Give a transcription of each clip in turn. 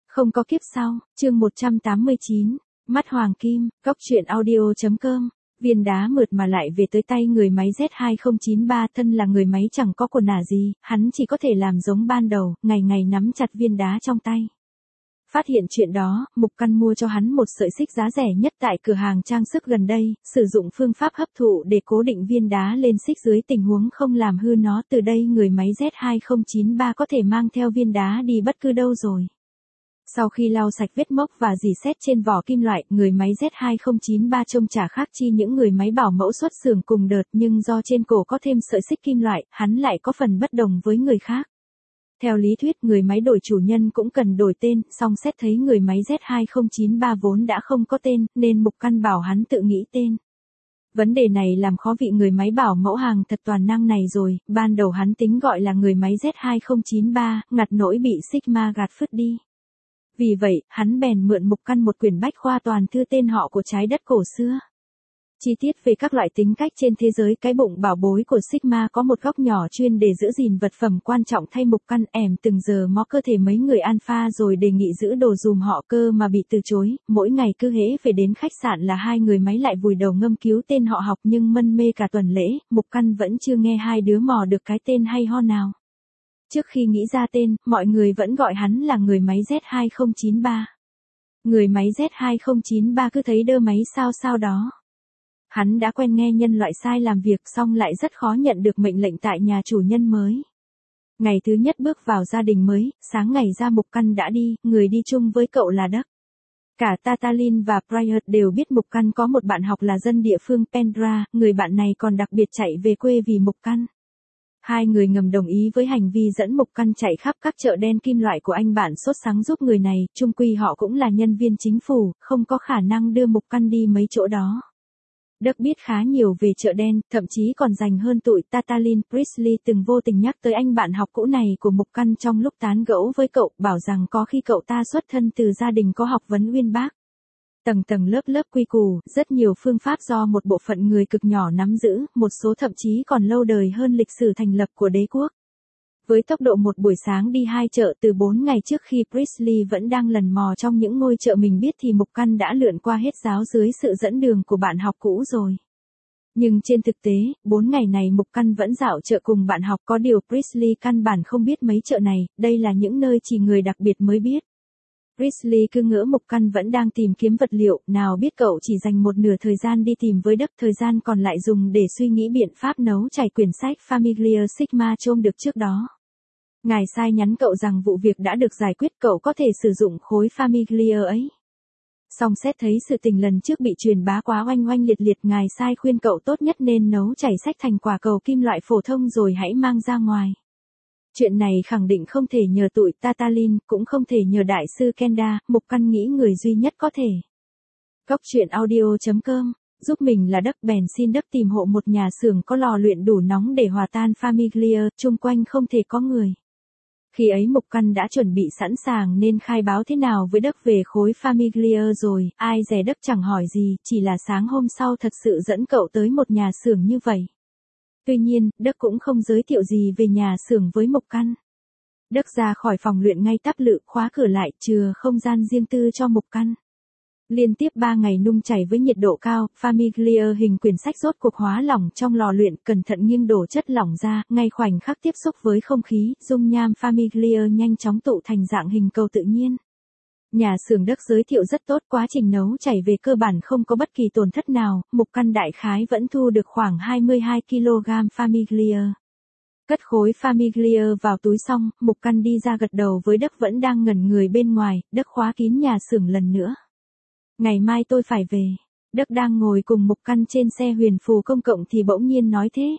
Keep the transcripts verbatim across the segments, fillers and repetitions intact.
Không có kiếp sau, chương một trăm tám mươi chín, mắt hoàng kim, góc truyện audio.com, viên đá mượt mà lại về tới tay người máy Z hai không chín ba thân là người máy chẳng có quần ả gì, hắn chỉ có thể làm giống ban đầu, ngày ngày nắm chặt viên đá trong tay. Phát hiện chuyện đó, Mục Căn mua cho hắn một sợi xích giá rẻ nhất tại cửa hàng trang sức gần đây, sử dụng phương pháp hấp thụ để cố định viên đá lên xích dưới tình huống không làm hư nó. Từ đây người máy Z hai không chín ba có thể mang theo viên đá đi bất cứ đâu rồi. Sau khi lau sạch vết mốc và rỉ sét trên vỏ kim loại, người máy Z hai không chín ba trông chả khác chi những người máy bảo mẫu xuất xưởng cùng đợt, nhưng do trên cổ có thêm sợi xích kim loại, hắn lại có phần bất đồng với người khác. Theo lý thuyết người máy đổi chủ nhân cũng cần đổi tên, song xét thấy người máy Z hai không chín ba vốn đã không có tên, nên Mục Căn bảo hắn tự nghĩ tên. Vấn đề này làm khó vị người máy bảo mẫu hàng thật toàn năng này rồi, ban đầu hắn tính gọi là người máy Z hai không chín ba, ngặt nỗi bị Sigma gạt phứt đi. Vì vậy, hắn bèn mượn Mục Căn một quyển bách khoa toàn thư tên họ của trái đất cổ xưa. Chi tiết về các loại tính cách trên thế giới. Cái bụng bảo bối của Sigma có một góc nhỏ chuyên để giữ gìn vật phẩm quan trọng thay Mục Căn ẻm từng giờ mó cơ thể mấy người alpha rồi đề nghị giữ đồ dùm họ cơ mà bị từ chối, mỗi ngày cứ hễ về đến khách sạn là hai người máy lại vùi đầu ngâm cứu tên họ học nhưng mân mê cả tuần lễ, Mục Căn vẫn chưa nghe hai đứa mò được cái tên hay ho nào. Trước khi nghĩ ra tên, mọi người vẫn gọi hắn là người máy Z hai không chín ba. Người máy Z hai không chín ba cứ thấy đơ máy sao sao đó. Hắn đã quen nghe nhân loại sai làm việc xong lại rất khó nhận được mệnh lệnh tại nhà chủ nhân mới. Ngày thứ nhất bước vào gia đình mới, sáng ngày ra Mục Căn đã đi, người đi chung với cậu là Đức. Cả Tatalin và Bryant đều biết Mục Căn có một bạn học là dân địa phương Pendra, người bạn này còn đặc biệt chạy về quê vì Mục Căn. Hai người ngầm đồng ý với hành vi dẫn Mục Căn chạy khắp các chợ đen kim loại của anh bạn sốt sắng giúp người này, chung quy họ cũng là nhân viên chính phủ, không có khả năng đưa Mục Căn đi mấy chỗ đó. Đức biết khá nhiều về chợ đen, thậm chí còn dành hơn tụi Tatalin. Priestley từng vô tình nhắc tới anh bạn học cũ này của Mục Căn trong lúc tán gẫu với cậu, bảo rằng có khi cậu ta xuất thân từ gia đình có học vấn uyên bác. Tầng tầng lớp lớp quy củ, rất nhiều phương pháp do một bộ phận người cực nhỏ nắm giữ, một số thậm chí còn lâu đời hơn lịch sử thành lập của đế quốc. Với tốc độ một buổi sáng đi hai chợ từ bốn ngày trước khi Priestley vẫn đang lần mò trong những ngôi chợ mình biết thì Mục Căn đã lượn qua hết giáo dưới sự dẫn đường của bạn học cũ rồi. Nhưng trên thực tế, bốn ngày này Mục Căn vẫn dạo chợ cùng bạn học, có điều Priestley căn bản không biết mấy chợ này, đây là những nơi chỉ người đặc biệt mới biết. Priestley cứ ngỡ Mục Căn vẫn đang tìm kiếm vật liệu, nào biết cậu chỉ dành một nửa thời gian đi tìm với Đức, thời gian còn lại dùng để suy nghĩ biện pháp nấu chảy quyển sách Familiar Sigma trôm được trước đó. Ngài sai nhắn cậu rằng vụ việc đã được giải quyết, cậu có thể sử dụng khối Familiar ấy. Song xét thấy sự tình lần trước bị truyền bá quá oanh oanh liệt liệt, ngài sai khuyên cậu tốt nhất nên nấu chảy sách thành quả cầu kim loại phổ thông rồi hãy mang ra ngoài. Chuyện này khẳng định không thể nhờ tụi Tatalin, cũng không thể nhờ đại sư Kenda, Mục Căn nghĩ người duy nhất có thể. Góc truyện audio.com, giúp mình là Đức bèn xin Đức tìm hộ một nhà xưởng có lò luyện đủ nóng để hòa tan Familiar, chung quanh không thể có người. Khi ấy Mục Căn đã chuẩn bị sẵn sàng nên khai báo thế nào với Đức về khối Familiar rồi, ai dè Đức chẳng hỏi gì, chỉ là sáng hôm sau thật sự dẫn cậu tới một nhà xưởng như vậy. Tuy nhiên, Đức cũng không giới thiệu gì về nhà xưởng với Mục Căn. Đức ra khỏi phòng luyện ngay tắp lự, khóa cửa lại, chừa không gian riêng tư cho Mục Căn. Liên tiếp ba ngày nung chảy với nhiệt độ cao, Familiar hình quyển sách rốt cuộc hóa lỏng trong lò luyện, cẩn thận nghiêng đổ chất lỏng ra, ngay khoảnh khắc tiếp xúc với không khí, dung nham Familiar nhanh chóng tụ thành dạng hình cầu tự nhiên. Nhà xưởng Đức giới thiệu rất tốt, quá trình nấu chảy về cơ bản không có bất kỳ tổn thất nào, Mục Căn đại khái vẫn thu được khoảng hai mươi hai ki lô gam Familiar. Cất khối Familiar vào túi xong, Mục Căn đi ra gật đầu với Đức vẫn đang ngẩn người bên ngoài, Đức khóa kín nhà xưởng lần nữa. Ngày mai tôi phải về. Đức đang ngồi cùng Mục Căn trên xe huyền phù công cộng thì bỗng nhiên nói thế.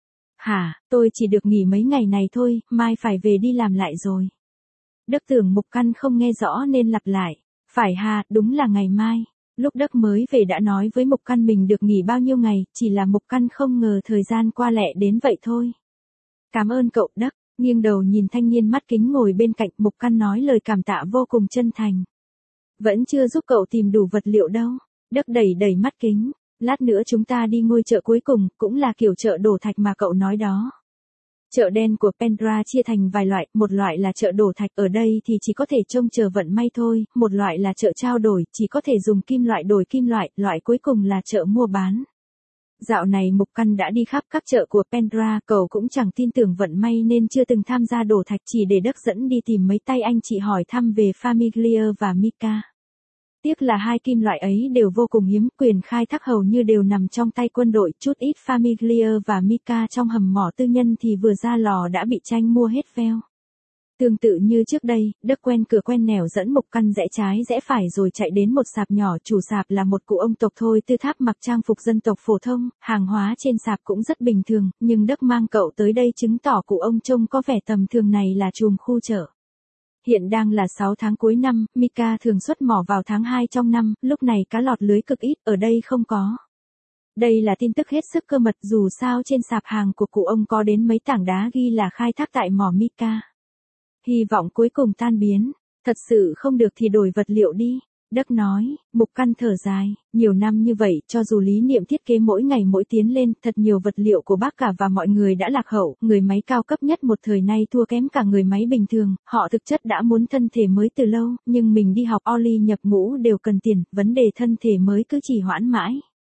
Hả, tôi chỉ được nghỉ mấy ngày này thôi, mai phải về đi làm lại rồi. Đức tưởng Mục Căn không nghe rõ nên lặp lại. Phải hà, đúng là ngày mai. Lúc Đức mới về đã nói với Mục Căn mình được nghỉ bao nhiêu ngày, chỉ là Mục Căn không ngờ thời gian qua lẹ đến vậy thôi. Cảm ơn cậu Đức, nghiêng đầu nhìn thanh niên mắt kính ngồi bên cạnh, Mục Căn nói lời cảm tạ vô cùng chân thành. Vẫn chưa giúp cậu tìm đủ vật liệu đâu. Đức đẩy đẩy mắt kính. Lát nữa chúng ta đi ngôi chợ cuối cùng, cũng là kiểu chợ đổ thạch mà cậu nói đó. Chợ đen của Pendra chia thành vài loại, một loại là chợ đổ thạch, ở đây thì chỉ có thể trông chờ vận may thôi, một loại là chợ trao đổi, chỉ có thể dùng kim loại đổi kim loại, loại cuối cùng là chợ mua bán. Dạo này Mục Căn đã đi khắp các chợ của Pendra, cậu cũng chẳng tin tưởng vận may nên chưa từng tham gia đổ thạch, chỉ để Đức dẫn đi tìm mấy tay anh chị hỏi thăm về Familiar và Mika. Tiếc là hai kim loại ấy đều vô cùng hiếm, quyền khai thác hầu như đều nằm trong tay quân đội, chút ít Familiar và Mika trong hầm mỏ tư nhân thì vừa ra lò đã bị tranh mua hết veo. Tương tự như trước đây, Đức quen cửa quen nẻo dẫn Mục Căn rẽ trái rẽ phải rồi chạy đến một sạp nhỏ, chủ sạp là một cụ ông tộc Thôi Tư Tháp mặc trang phục dân tộc phổ thông, hàng hóa trên sạp cũng rất bình thường, nhưng Đức mang cậu tới đây chứng tỏ cụ ông trông có vẻ tầm thường này là trùm khu chợ. Hiện đang là sáu tháng cuối năm, Mika thường xuất mỏ vào tháng hai trong năm, lúc này cá lọt lưới cực ít, ở đây không có. Đây là tin tức hết sức cơ mật, dù sao trên sạp hàng của cụ ông có đến mấy tảng đá ghi là khai thác tại mỏ Mika. Hy vọng cuối cùng tan biến, thật sự không được thì đổi vật liệu đi. Đức nói. Mục Căn thở dài, nhiều năm như vậy, cho dù lý niệm thiết kế mỗi ngày mỗi tiến lên, thật nhiều vật liệu của bác cả và mọi người đã lạc hậu, người máy cao cấp nhất một thời nay thua kém cả người máy bình thường, họ thực chất đã muốn thân thể mới từ lâu, nhưng mình đi học Oli nhập ngũ đều cần tiền, vấn đề thân thể mới cứ trì hoãn mãi.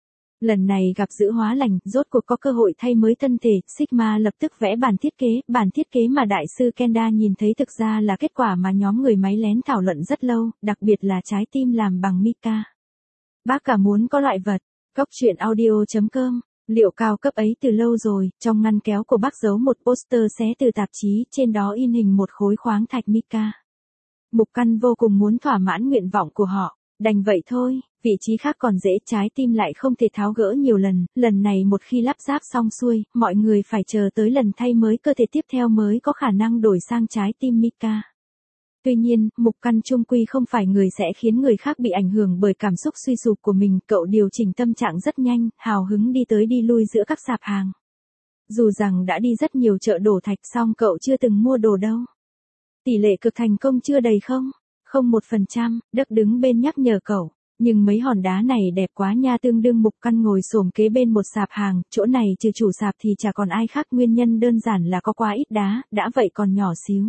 Lần này gặp Dữ Hóa Lành, rốt cuộc có cơ hội thay mới thân thể, Sigma lập tức vẽ bản thiết kế, bản thiết kế mà đại sư Kenda nhìn thấy thực ra là kết quả mà nhóm người máy lén thảo luận rất lâu, đặc biệt là trái tim làm bằng Mika. Bác cả muốn có loại vật, Cóc truyện audio chấm com, liệu cao cấp ấy từ lâu rồi, trong ngăn kéo của bác giấu một poster xé từ tạp chí, trên đó in hình một khối khoáng thạch Mika. Mục Căn vô cùng muốn thỏa mãn nguyện vọng của họ. Đành vậy thôi, vị trí khác còn dễ, trái tim lại không thể tháo gỡ nhiều lần, lần này một khi lắp ráp xong xuôi, mọi người phải chờ tới lần thay mới cơ thể tiếp theo mới có khả năng đổi sang trái tim Mika. Tuy nhiên, Mục Căn chung quy không phải người sẽ khiến người khác bị ảnh hưởng bởi cảm xúc suy sụp của mình, cậu điều chỉnh tâm trạng rất nhanh, hào hứng đi tới đi lui giữa các sạp hàng. Dù rằng đã đi rất nhiều chợ đổ thạch xong cậu chưa từng mua đồ đâu. Tỷ lệ cực thành công chưa đầy không? Không một phần trăm, Đức đứng bên nhắc nhở cậu. Nhưng mấy hòn đá này đẹp quá nha, tương đương. Mục Căn ngồi xổm kế bên một sạp hàng, chỗ này trừ chủ sạp thì chả còn ai khác, nguyên nhân đơn giản là có quá ít đá, đã vậy còn nhỏ xíu.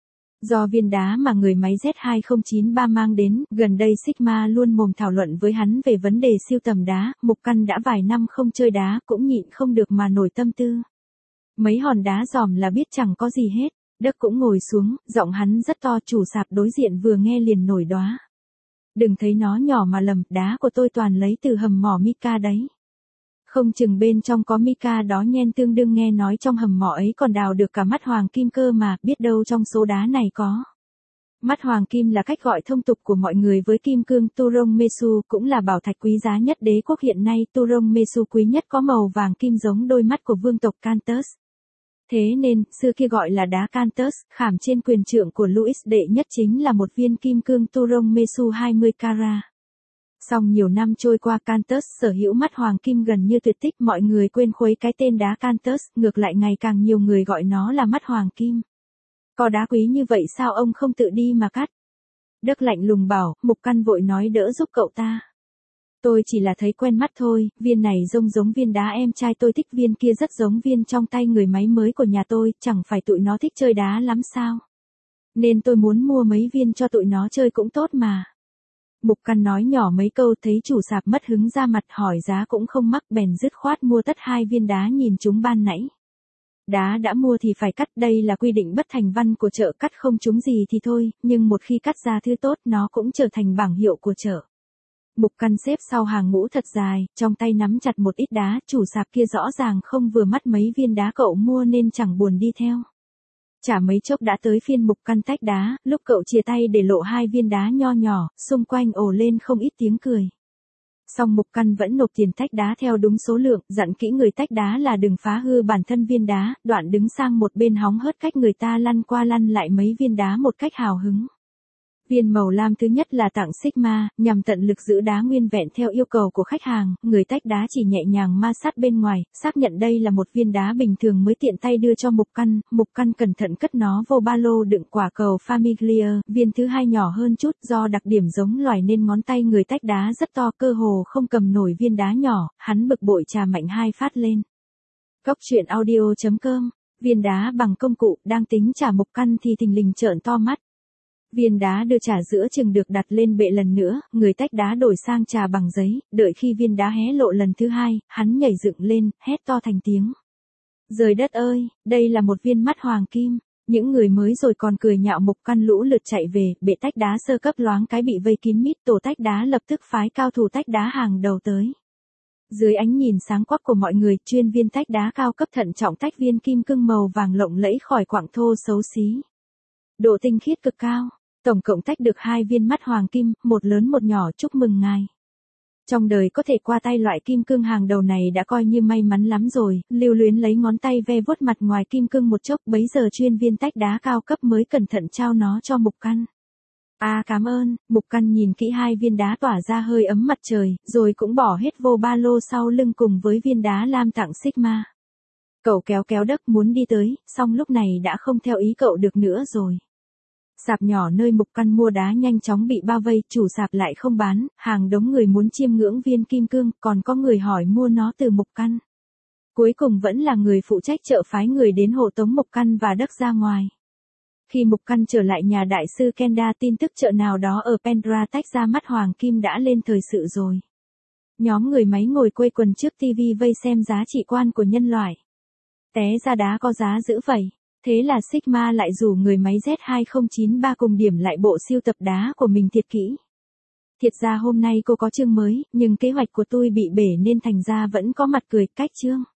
Do viên đá mà người máy Z hai không chín ba mang đến, gần đây Sigma luôn mồm thảo luận với hắn về vấn đề siêu tầm đá, Mục Căn đã vài năm không chơi đá, cũng nhịn không được mà nổi tâm tư. Mấy hòn đá dòm là biết chẳng có gì hết. Đức cũng ngồi xuống, giọng hắn rất to, chủ sạp đối diện vừa nghe liền nổi đoá. Đừng thấy nó nhỏ mà lầm, đá của tôi toàn lấy từ hầm mỏ Mika đấy. Không chừng bên trong có Mika đó nhen, tương đương nghe nói trong hầm mỏ ấy còn đào được cả mắt hoàng kim cơ mà, biết đâu trong số đá này có. Mắt hoàng kim là cách gọi thông tục của mọi người với kim cương Turong Mesu, cũng là bảo thạch quý giá nhất đế quốc hiện nay. Turong Mesu quý nhất có màu vàng kim giống đôi mắt của vương tộc Kantus. Thế nên, xưa kia gọi là đá Kantus, khảm trên quyền trượng của Louis đệ nhất chính là một viên kim cương Turong Mesu hai mươi carat. Song nhiều năm trôi qua, Kantus sở hữu mắt hoàng kim gần như tuyệt tích, mọi người quên khuấy cái tên đá Kantus, ngược lại ngày càng nhiều người gọi nó là mắt hoàng kim. Có đá quý như vậy sao ông không tự đi mà cắt? Đức lạnh lùng bảo. Mục Căn vội nói đỡ giúp cậu ta. Tôi chỉ là thấy quen mắt thôi, viên này trông giống viên đá em trai tôi thích, viên kia rất giống viên trong tay người máy mới của nhà tôi, chẳng phải tụi nó thích chơi đá lắm sao? Nên tôi muốn mua mấy viên cho tụi nó chơi cũng tốt mà. Mục Căn nói nhỏ mấy câu, thấy chủ sạp mất hứng ra mặt, hỏi giá cũng không mắc, bèn dứt khoát mua tất hai viên đá nhìn chúng ban nãy. Đá đã mua thì phải cắt, đây là quy định bất thành văn của chợ, cắt không trúng gì thì thôi, nhưng một khi cắt ra thứ tốt nó cũng trở thành bảng hiệu của chợ. Mục Căn xếp sau hàng ngũ thật dài, trong tay nắm chặt một ít đá, chủ sạp kia rõ ràng không vừa mắt mấy viên đá cậu mua nên chẳng buồn đi theo. Chả mấy chốc đã tới phiên Mục Căn tách đá, lúc cậu chia tay để lộ hai viên đá nho nhỏ, xung quanh ồ lên không ít tiếng cười. Song Mục Căn vẫn nộp tiền tách đá theo đúng số lượng, dặn kỹ người tách đá là đừng phá hư bản thân viên đá, đoạn đứng sang một bên hóng hớt cách người ta lăn qua lăn lại mấy viên đá một cách hào hứng. Viên màu lam thứ nhất là tặng Sigma, nhằm tận lực giữ đá nguyên vẹn theo yêu cầu của khách hàng, người tách đá chỉ nhẹ nhàng ma sát bên ngoài, xác nhận đây là một viên đá bình thường mới tiện tay đưa cho Mục Căn. Mục Căn cẩn thận cất nó vô ba lô đựng quả cầu Familiar, viên thứ hai nhỏ hơn chút, do đặc điểm giống loài nên ngón tay người tách đá rất to, cơ hồ không cầm nổi viên đá nhỏ, hắn bực bội chà mạnh hai phát lên. Cóc truyện audio chấm com Viên đá bằng công cụ đang tính trả Mục Căn thì thình lình trợn to mắt. Viên đá đưa trà giữa chừng được đặt lên bệ lần nữa, người tách đá đổi sang trà bằng giấy, đợi khi viên đá hé lộ lần thứ hai, hắn nhảy dựng lên, hét to thành tiếng. Trời đất ơi, đây là một viên mắt hoàng kim. Những người mới rồi còn cười nhạo Mục Căn lũ lượt chạy về, bệ tách đá sơ cấp loáng cái bị vây kín mít, tổ tách đá lập tức phái cao thủ tách đá hàng đầu tới. Dưới ánh nhìn sáng quắc của mọi người, chuyên viên tách đá cao cấp thận trọng tách viên kim cương màu vàng lộng lẫy khỏi quặng thô xấu xí. Độ tinh khiết cực cao, tổng cộng tách được hai viên mắt hoàng kim, một lớn một nhỏ, chúc mừng ngài. Trong đời có thể qua tay loại kim cương hàng đầu này đã coi như may mắn lắm rồi, Lưu Luyến lấy ngón tay ve vuốt mặt ngoài kim cương một chốc, bấy giờ chuyên viên tách đá cao cấp mới cẩn thận trao nó cho Mục Căn. À cảm ơn, Mục Căn nhìn kỹ hai viên đá tỏa ra hơi ấm mặt trời, rồi cũng bỏ hết vô ba lô sau lưng cùng với viên đá lam tặng Sigma. Cậu kéo kéo đất muốn đi tới, song lúc này đã không theo ý cậu được nữa rồi. Sạp nhỏ nơi Mục Căn mua đá nhanh chóng bị bao vây, chủ sạp lại không bán, hàng đống người muốn chiêm ngưỡng viên kim cương, còn có người hỏi mua nó từ Mục Căn. Cuối cùng vẫn là người phụ trách chợ phái người đến hộ tống Mục Căn và Đất ra ngoài. Khi Mục Căn trở lại nhà đại sư Kenda, tin tức chợ nào đó ở Pendra tách ra mắt hoàng kim đã lên thời sự rồi. Nhóm người máy ngồi quây quần trước tivi vây xem giá trị quan của nhân loại. Té ra đá có giá dữ vậy. Thế là Sigma lại rủ người máy Z hai không chín ba cùng điểm lại bộ siêu tập đá của mình thiệt kỹ. Thiệt ra hôm nay cô có chương mới, nhưng kế hoạch của tôi bị bể nên thành ra vẫn có mặt cười cách chương.